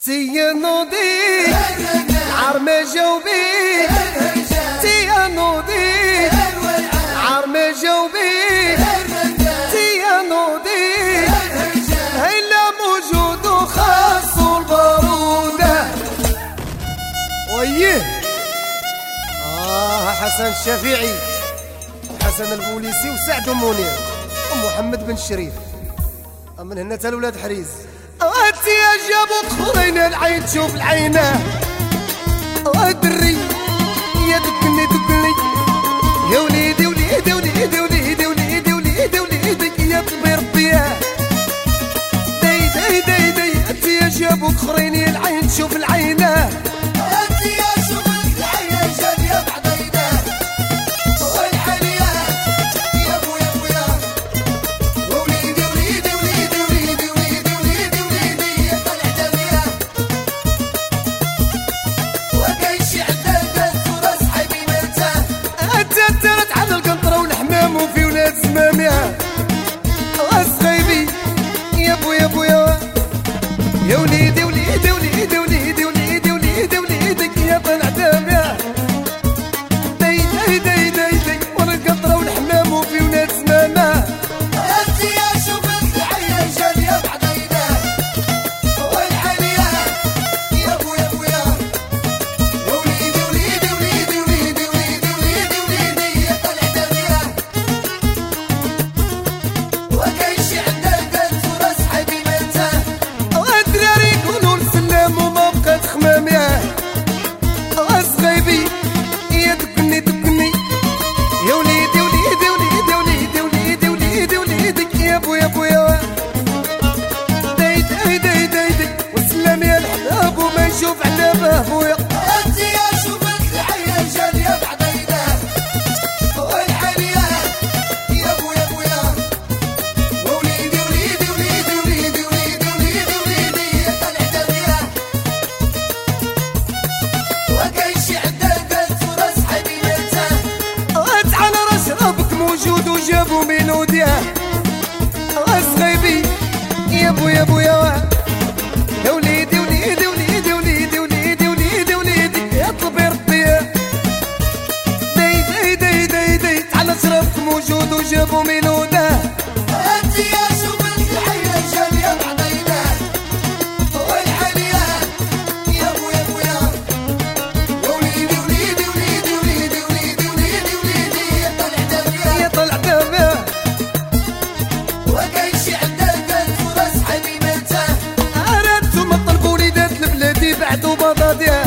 تيانودي عرمة جاوبي تيانودي عرمة جاوبي تيانودي هيلا موجود وخاص البارودة ويه حسن الشافعي وحسن البوليسي وسعد منير ومحمد بن الشريف من هنا تا الولاد حريز انت يا جابو تخرين العين تشوف العينه ودري يا دكني يا وليدي وليدي وليدي وليدي وليدي وليدي وليدي يا طبي ربي داي انت يا جابو تخرين العين تشوف العينه انت يا شوف العين جاب بعضينا والحنيه يا ابو يا ابو يا وليدي وليدي وليدي وليدي وليدي وليدي وليدي يا طلع دميه وكايشي عندك فرص حبيبي انت ترت على القنطره والحمام وفي ولاد زماميه غيبي يا ابو يا ابو يا وليدي وليدي وليدي وليدي وليدي وليدي وليدك يا طلع دميه داي والقنطره والحمام وفي ولاد زمامه انت يا شوف العين جاليه بعضينا والحنيه يا ابو يا ابو يا وليدي وليدي وليدي وليدي وليدي وليدي وليدي يا طلع دميه وكايشي عندك الفرص حبيبي انت والدراري يقولوا السلام وما بقات خمام يا غيبي يا دكني يا وليدي وليدي وليدي وليدي وليدي وليدي وليدك يا ابو يا ابو يا داي والسلام يا الحباب وما نشوف عنابه ابويا انت يا شوف العين جاليه بعضينا والحنيه يا ابو يا ابو يا وليدي وليدي وليدي وليدي وليدي وليدي وليدي يا طلع دميه وكايشي عندك الفرص حبيبي انت على راس ربك موجود وجابوا ميلوديا غيبي يا ابو يا ابو يا وليدي وليدي وليدي وليدي وليدي وليدي وليدي يا طبي ربي داي على شرفك موجود وجابوا ميلوده انت يا شوف العين جاليه بعضينا والحنيه يا ابو يا ابو يا وليدي وليدي وليدي وليدي وليدي وليدي وليدي يا طلع دميه يا طلع دميه وكايشي عندك الفرص حبيبي انت اردتم الطلب وليدات البلادي بعدوا بضاديه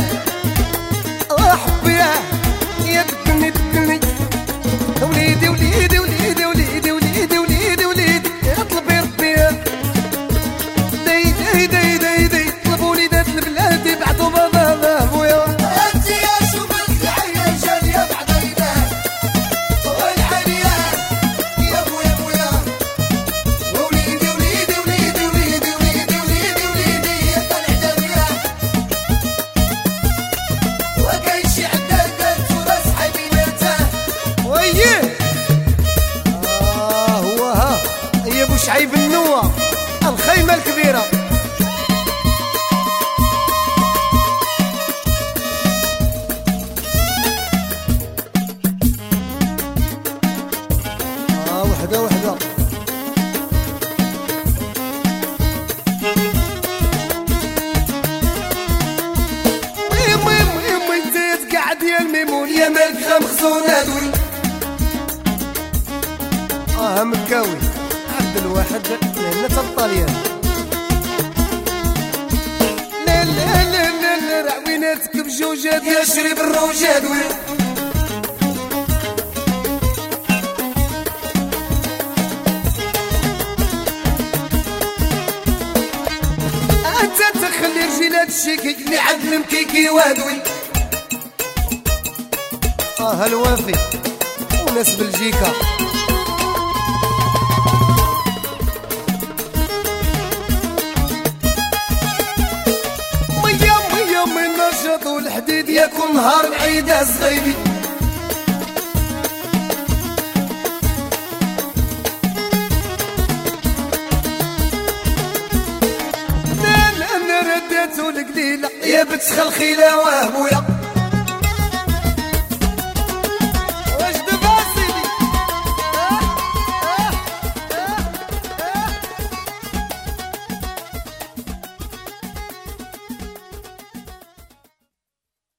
حبيه يا دكني وليدي وليدي وليدي وليدي وليدي وليدي وليدي يا طلبي ربي داي طلبوا وليدات البلادي بعدوا بضاديه ابويا انت يا شوف العين جاليه بعضينا والحنيه يا ابو يا ابو يا وليدي وليدي وليدي وليدي وليدي وليدي وليدي يا طلع دميه وكايشي عندك الفرص حبيبي انت ويه هو يا ابو شعيب النوى الخيمه الكبيره وحده مي زيد قاعد يا الميمون يا ملك خمخزون ادوي مكاوي عبد الواحد لأنه الطليان لا رعويناتك بجوجات يا شريب الروجاد انت تخلي رجيلات الشيكي اللي عدل مكيكي وادوي الوافي وناس بلجيكا ميا من نشاط والحديد يا كل نهار بعيدة صغيبي الليلة يا بنت خلخيلة وهمويا